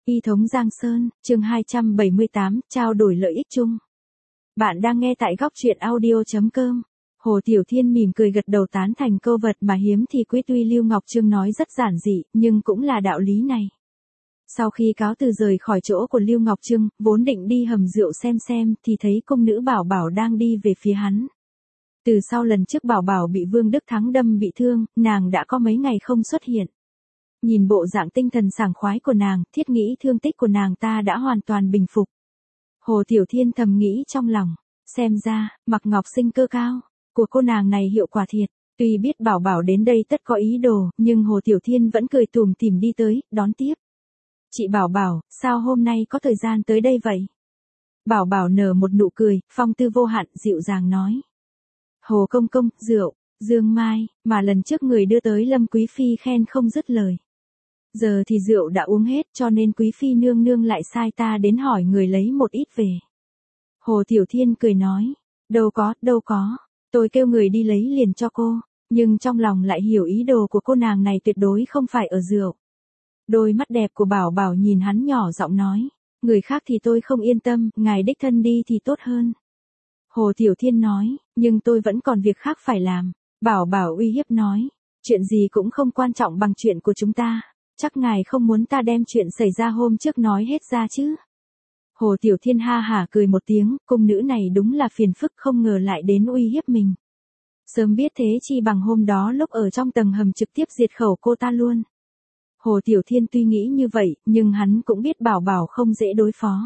Y thống Giang Sơn, chương 278, trao đổi lợi ích chung. Bạn đang nghe tại góc truyện audio.com. Hồ Tiểu Thiên mỉm cười gật đầu tán thành câu vật mà hiếm thì quý, tuy Lưu Ngọc Trương nói rất giản dị, nhưng cũng là đạo lý này. Sau khi cáo từ rời khỏi chỗ của Lưu Ngọc Trương, vốn định đi hầm rượu xem thì thấy công nữ Bảo Bảo đang đi về phía hắn. Từ sau lần trước Bảo Bảo bị Vương Đức Thắng đâm bị thương, nàng đã có mấy ngày không xuất hiện. Nhìn bộ dạng tinh thần sảng khoái của nàng, thiết nghĩ thương tích của nàng ta đã hoàn toàn bình phục. Hồ Tiểu Thiên thầm nghĩ trong lòng, xem ra, Mạc Ngọc Sinh cơ cao của cô nàng này hiệu quả thiệt. Tuy biết Bảo Bảo đến đây tất có ý đồ, nhưng Hồ Tiểu Thiên vẫn cười tủm tỉm đi tới, đón tiếp. Chị Bảo Bảo, sao hôm nay có thời gian tới đây vậy? Bảo Bảo nở một nụ cười, phong tư vô hạn, dịu dàng nói. Hồ công công, rượu, Dương Mai, mà lần trước người đưa tới Lâm Quý Phi khen không dứt lời. Giờ thì rượu đã uống hết, cho nên Quý Phi nương nương lại sai ta đến hỏi người lấy một ít về. Hồ Tiểu Thiên cười nói, đâu có, tôi kêu người đi lấy liền cho cô, nhưng trong lòng lại hiểu ý đồ của cô nàng này tuyệt đối không phải ở rượu. Đôi mắt đẹp của Bảo Bảo nhìn hắn nhỏ giọng nói, người khác thì tôi không yên tâm, ngài đích thân đi thì tốt hơn. Hồ Tiểu Thiên nói, nhưng tôi vẫn còn việc khác phải làm. Bảo Bảo uy hiếp nói, chuyện gì cũng không quan trọng bằng chuyện của chúng ta, chắc ngài không muốn ta đem chuyện xảy ra hôm trước nói hết ra chứ. Hồ Tiểu Thiên ha hả cười một tiếng, cung nữ này đúng là phiền phức, không ngờ lại đến uy hiếp mình. Sớm biết thế chi bằng hôm đó lúc ở trong tầng hầm trực tiếp diệt khẩu cô ta luôn. Hồ Tiểu Thiên tuy nghĩ như vậy, nhưng hắn cũng biết Bảo Bảo không dễ đối phó.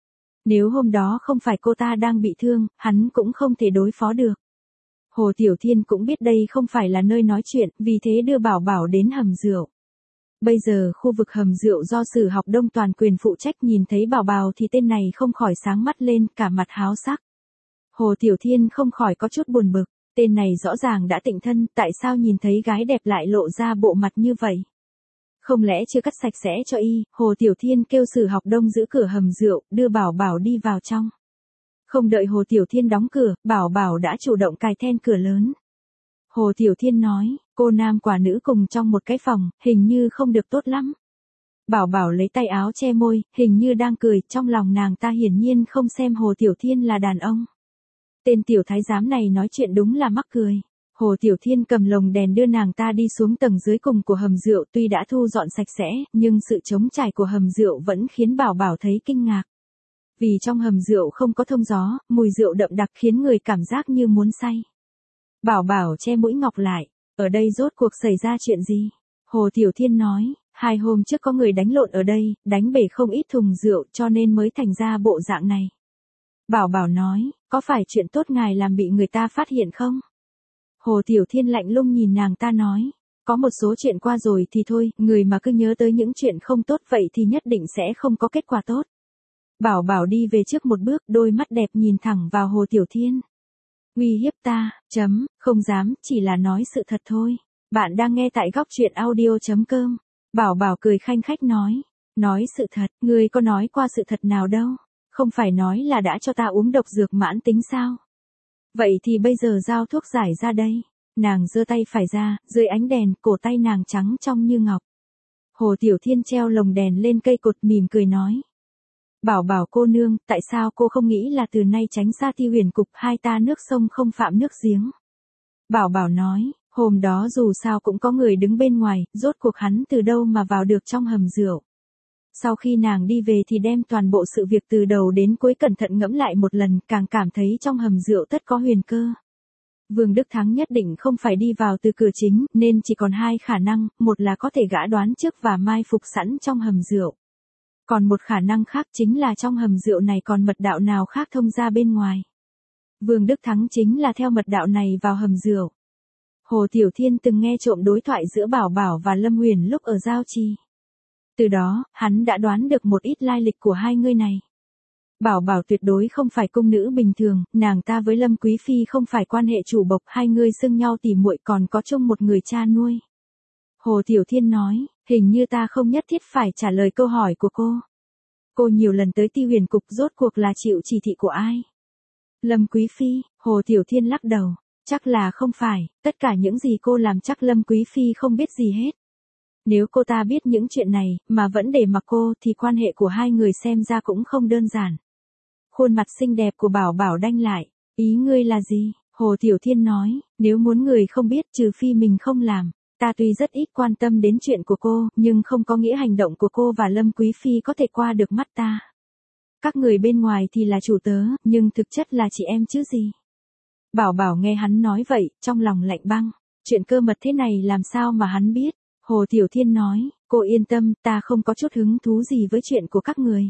Nếu hôm đó không phải cô ta đang bị thương, hắn cũng không thể đối phó được. Hồ Tiểu Thiên cũng biết đây không phải là nơi nói chuyện, vì thế đưa Bảo Bảo đến hầm rượu. Bây giờ khu vực hầm rượu do Sử Học Đông toàn quyền phụ trách, nhìn thấy Bảo Bảo thì tên này không khỏi sáng mắt lên, cả mặt háo sắc. Hồ Tiểu Thiên không khỏi có chút buồn bực, tên này rõ ràng đã tịnh thân, tại sao nhìn thấy gái đẹp lại lộ ra bộ mặt như vậy? Không lẽ chưa cắt sạch sẽ cho y? Hồ Tiểu Thiên kêu Sử Học Đông giữ cửa hầm rượu, đưa Bảo Bảo đi vào trong. Không đợi Hồ Tiểu Thiên đóng cửa, Bảo Bảo đã chủ động cài then cửa lớn. Hồ Tiểu Thiên nói, cô nam quả nữ cùng trong một cái phòng, hình như không được tốt lắm. Bảo Bảo lấy tay áo che môi, hình như đang cười, trong lòng nàng ta hiển nhiên không xem Hồ Tiểu Thiên là đàn ông. Tên tiểu thái giám này nói chuyện đúng là mắc cười. Hồ Tiểu Thiên cầm lồng đèn đưa nàng ta đi xuống tầng dưới cùng của hầm rượu, tuy đã thu dọn sạch sẽ, nhưng sự trống trải của hầm rượu vẫn khiến Bảo Bảo thấy kinh ngạc. Vì trong hầm rượu không có thông gió, mùi rượu đậm đặc khiến người cảm giác như muốn say. Bảo Bảo che mũi ngọc lại, ở đây rốt cuộc xảy ra chuyện gì? Hồ Tiểu Thiên nói, 2 hôm trước có người đánh lộn ở đây, đánh bể không ít thùng rượu cho nên mới thành ra bộ dạng này. Bảo Bảo nói, có phải chuyện tốt ngài làm bị người ta phát hiện không? Hồ Tiểu Thiên lạnh lùng nhìn nàng ta nói, có một số chuyện qua rồi thì thôi, người mà cứ nhớ tới những chuyện không tốt vậy thì nhất định sẽ không có kết quả tốt. Bảo Bảo đi về trước một bước, đôi mắt đẹp nhìn thẳng vào Hồ Tiểu Thiên. Uy hiếp ta, không dám, chỉ là nói sự thật thôi. Bạn đang nghe tại góc truyện audio.com. Bảo Bảo cười khanh khách nói sự thật, ngươi có nói qua sự thật nào đâu, không phải nói là đã cho ta uống độc dược mãn tính sao? Vậy thì bây giờ giao thuốc giải ra đây. Nàng giơ tay phải ra, dưới ánh đèn, cổ tay nàng trắng trong như ngọc. Hồ Tiểu Thiên treo lồng đèn lên cây cột mỉm cười nói. Bảo Bảo cô nương, tại sao cô không nghĩ là từ nay tránh xa Ti Huyền cục, hai ta nước sông không phạm nước giếng? Bảo Bảo nói, hôm đó dù sao cũng có người đứng bên ngoài, rốt cuộc hắn từ đâu mà vào được trong hầm rượu. Sau khi nàng đi về thì đem toàn bộ sự việc từ đầu đến cuối cẩn thận ngẫm lại một lần, càng cảm thấy trong hầm rượu tất có huyền cơ. Vương Đức Thắng nhất định không phải đi vào từ cửa chính, nên chỉ còn 2 khả năng, một là có thể gã đoán trước và mai phục sẵn trong hầm rượu. Còn một khả năng khác chính là trong hầm rượu này còn mật đạo nào khác thông ra bên ngoài. Vương Đức Thắng chính là theo mật đạo này vào hầm rượu. Hồ Tiểu Thiên từng nghe trộm đối thoại giữa Bảo Bảo và Lâm Huyền lúc ở Giao Trì. Từ đó, hắn đã đoán được một ít lai lịch của hai người này. Bảo Bảo tuyệt đối không phải cung nữ bình thường, nàng ta với Lâm Quý Phi không phải quan hệ chủ bộc, hai người xưng nhau tỉ muội, còn có chung một người cha nuôi. Hồ Tiểu Thiên nói, hình như ta không nhất thiết phải trả lời câu hỏi của cô. Cô nhiều lần tới Ti Huyền cục, rốt cuộc là chịu chỉ thị của ai? Lâm Quý Phi. Hồ Tiểu Thiên lắc đầu, chắc là không phải, tất cả những gì cô làm chắc Lâm Quý Phi không biết gì hết. Nếu cô ta biết những chuyện này, mà vẫn để mặc cô, thì quan hệ của hai người xem ra cũng không đơn giản. Khuôn mặt xinh đẹp của Bảo Bảo đanh lại. Ý ngươi là gì? Hồ Tiểu Thiên nói, nếu muốn người không biết trừ phi mình không làm. Ta tuy rất ít quan tâm đến chuyện của cô, nhưng không có nghĩa hành động của cô và Lâm Quý Phi có thể qua được mắt ta. Các người bên ngoài thì là chủ tớ, nhưng thực chất là chị em chứ gì. Bảo Bảo nghe hắn nói vậy, trong lòng lạnh băng. Chuyện cơ mật thế này làm sao mà hắn biết? Hồ Tiểu Thiên nói, cô yên tâm, ta không có chút hứng thú gì với chuyện của các người.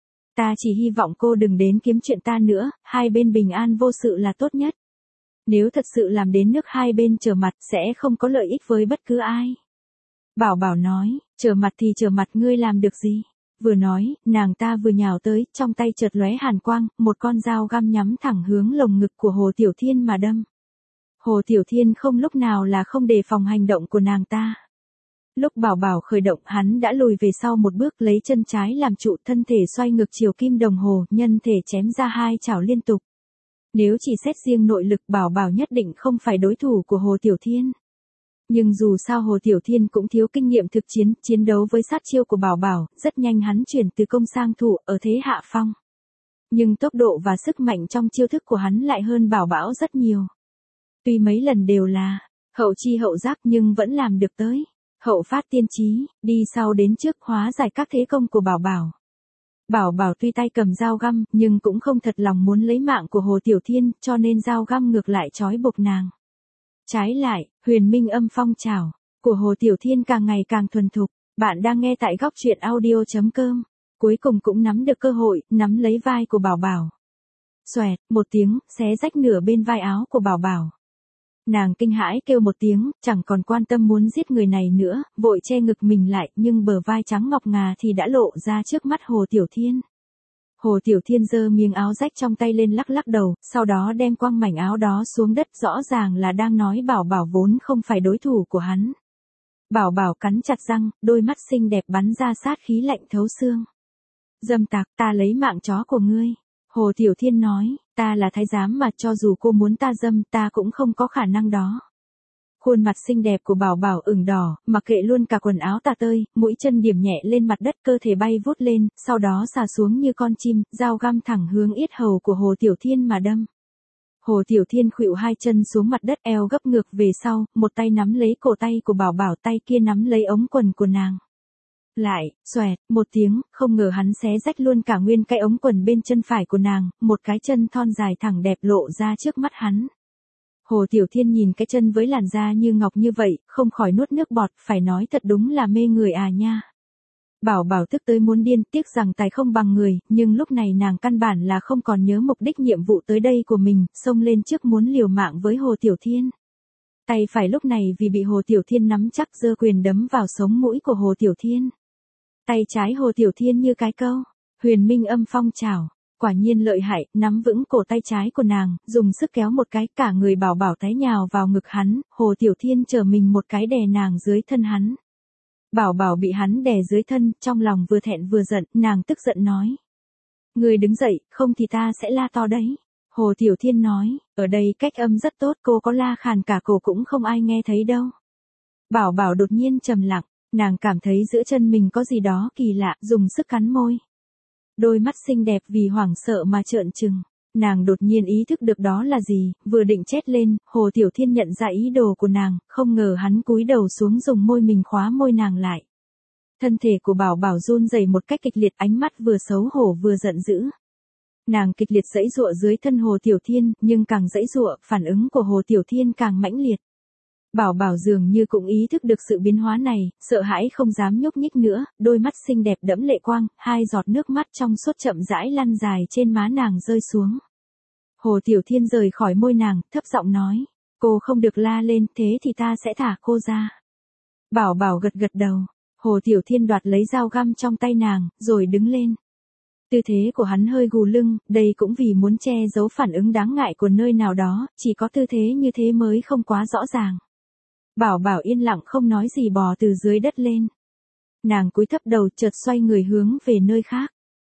Ta chỉ hy vọng cô đừng đến kiếm chuyện ta nữa, hai bên bình an vô sự là tốt nhất. Nếu thật sự làm đến nước hai bên trở mặt sẽ không có lợi ích với bất cứ ai. Bảo Bảo nói, trở mặt thì trở mặt, ngươi làm được gì? Vừa nói, nàng ta vừa nhào tới, trong tay chợt lóe hàn quang, một con dao găm nhắm thẳng hướng lồng ngực của Hồ Tiểu Thiên mà đâm. Hồ Tiểu Thiên không lúc nào là không đề phòng hành động của nàng ta. Lúc Bảo Bảo khởi động, hắn đã lùi về sau một bước, lấy chân trái làm trụ, thân thể xoay ngược chiều kim đồng hồ, nhân thể chém ra hai chảo liên tục. Nếu chỉ xét riêng nội lực, Bảo Bảo nhất định không phải đối thủ của Hồ Tiểu Thiên. Nhưng dù sao Hồ Tiểu Thiên cũng thiếu kinh nghiệm thực chiến, chiến đấu với sát chiêu của Bảo Bảo, rất nhanh hắn chuyển từ công sang thủ, ở thế hạ phong. Nhưng tốc độ và sức mạnh trong chiêu thức của hắn lại hơn Bảo Bảo rất nhiều. Tuy mấy lần đều là hậu chi hậu giác nhưng vẫn làm được tới hậu phát tiên chí, đi sau đến trước hóa giải các thế công của Bảo Bảo. Bảo Bảo tuy tay cầm dao găm, nhưng cũng không thật lòng muốn lấy mạng của Hồ Tiểu Thiên, cho nên dao găm ngược lại trói buộc nàng. Trái lại, huyền minh âm phong trảo của Hồ Tiểu Thiên càng ngày càng thuần thục. Bạn đang nghe tại góc truyện audio.com. Cuối cùng cũng nắm được cơ hội, nắm lấy vai của Bảo Bảo. Xoẹt, một tiếng, xé rách nửa bên vai áo của Bảo Bảo. Nàng kinh hãi kêu một tiếng, chẳng còn quan tâm muốn giết người này nữa, vội che ngực mình lại, nhưng bờ vai trắng ngọc ngà thì đã lộ ra trước mắt Hồ Tiểu Thiên. Hồ Tiểu Thiên giơ miếng áo rách trong tay lên lắc lắc đầu, sau đó đem quăng mảnh áo đó xuống đất, rõ ràng là đang nói Bảo Bảo vốn không phải đối thủ của hắn. Bảo Bảo cắn chặt răng, đôi mắt xinh đẹp bắn ra sát khí lạnh thấu xương. Dâm tặc, ta lấy mạng chó của ngươi. Hồ Tiểu Thiên nói, ta là thái giám mà, cho dù cô muốn ta dâm, ta cũng không có khả năng đó. Khuôn mặt xinh đẹp của Bảo Bảo ửng đỏ, mặc kệ luôn cả quần áo tả tơi, mũi chân điểm nhẹ lên mặt đất, cơ thể bay vút lên, sau đó xà xuống như con chim, dao găm thẳng hướng yết hầu của Hồ Tiểu Thiên mà đâm. Hồ Tiểu Thiên khuỵu hai chân xuống mặt đất, eo gấp ngược về sau, một tay nắm lấy cổ tay của Bảo Bảo, tay kia nắm lấy ống quần của nàng. Lại, xoẹt, một tiếng, không ngờ hắn xé rách luôn cả nguyên cái ống quần bên chân phải của nàng, một cái chân thon dài thẳng đẹp lộ ra trước mắt hắn. Hồ Tiểu Thiên nhìn cái chân với làn da như ngọc như vậy, không khỏi nuốt nước bọt, phải nói thật đúng là mê người à nha. Bảo Bảo tức tới muốn điên, tiếc rằng tài không bằng người, nhưng lúc này nàng căn bản là không còn nhớ mục đích nhiệm vụ tới đây của mình, xông lên trước muốn liều mạng với Hồ Tiểu Thiên. Tay phải lúc này vì bị Hồ Tiểu Thiên nắm chắc, giơ quyền đấm vào sống mũi của Hồ Tiểu Thiên. Tay trái Hồ Tiểu Thiên như cái câu, huyền minh âm phong trảo, quả nhiên lợi hại, nắm vững cổ tay trái của nàng, dùng sức kéo một cái, cả người Bảo Bảo té nhào vào ngực hắn, Hồ Tiểu Thiên trở mình một cái đè nàng dưới thân hắn. Bảo Bảo bị hắn đè dưới thân, trong lòng vừa thẹn vừa giận, nàng tức giận nói. Người đứng dậy, không thì ta sẽ la to đấy. Hồ Tiểu Thiên nói, ở đây cách âm rất tốt, cô có la khàn cả cổ cũng không ai nghe thấy đâu. Bảo Bảo đột nhiên trầm lặng, nàng cảm thấy giữa chân mình có gì đó kỳ lạ, dùng sức cắn môi. Đôi mắt xinh đẹp vì hoảng sợ mà trợn trừng. Nàng đột nhiên ý thức được đó là gì, vừa định chét lên, Hồ Tiểu Thiên nhận ra ý đồ của nàng, không ngờ hắn cúi đầu xuống dùng môi mình khóa môi nàng lại. Thân thể của Bảo Bảo run rẩy một cách kịch liệt, ánh mắt vừa xấu hổ vừa giận dữ. Nàng kịch liệt giãy giụa dưới thân Hồ Tiểu Thiên, nhưng càng giãy giụa, phản ứng của Hồ Tiểu Thiên càng mãnh liệt. Bảo Bảo dường như cũng ý thức được sự biến hóa này, sợ hãi không dám nhúc nhích nữa, đôi mắt xinh đẹp đẫm lệ quang, hai giọt nước mắt trong suốt chậm rãi lăn dài trên má nàng rơi xuống. Hồ Tiểu Thiên rời khỏi môi nàng, thấp giọng nói, cô không được la lên, thế thì ta sẽ thả cô ra. Bảo Bảo gật gật đầu, Hồ Tiểu Thiên đoạt lấy dao găm trong tay nàng, rồi đứng lên. Tư thế của hắn hơi gù lưng, đây cũng vì muốn che giấu phản ứng đáng ngại của nơi nào đó, chỉ có tư thế như thế mới không quá rõ ràng. Bảo Bảo yên lặng không nói gì, bò từ dưới đất lên. Nàng cúi thấp đầu, chợt xoay người hướng về nơi khác.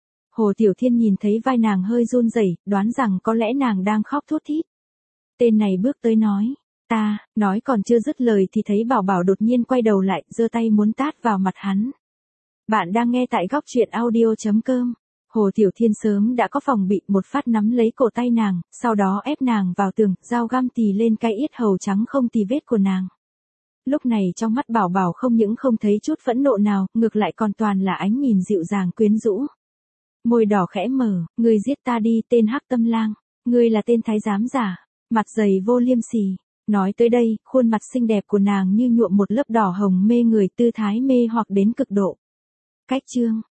Hồ Tiểu Thiên nhìn thấy vai nàng hơi run rẩy, đoán rằng có lẽ nàng đang khóc thút thít. Tên này bước tới nói, Ta, nói còn chưa dứt lời thì thấy Bảo Bảo đột nhiên quay đầu lại, giơ tay muốn tát vào mặt hắn. Bạn đang nghe tại góc truyện audio.com. Hồ Tiểu Thiên sớm đã có phòng bị, một phát nắm lấy cổ tay nàng, sau đó ép nàng vào tường, dao găm tì lên cái yết hầu trắng không tì vết của nàng. Lúc này trong mắt Bảo Bảo không những không thấy chút phẫn nộ nào, ngược lại còn toàn là ánh nhìn dịu dàng quyến rũ. Môi đỏ khẽ mở, ngươi giết ta đi, tên Hắc Tâm Lang, ngươi là tên thái giám giả, mặt dày vô liêm sỉ. Nói tới đây, khuôn mặt xinh đẹp của nàng như nhuộm một lớp đỏ hồng mê người, tư thái mê hoặc đến cực độ. Cách chương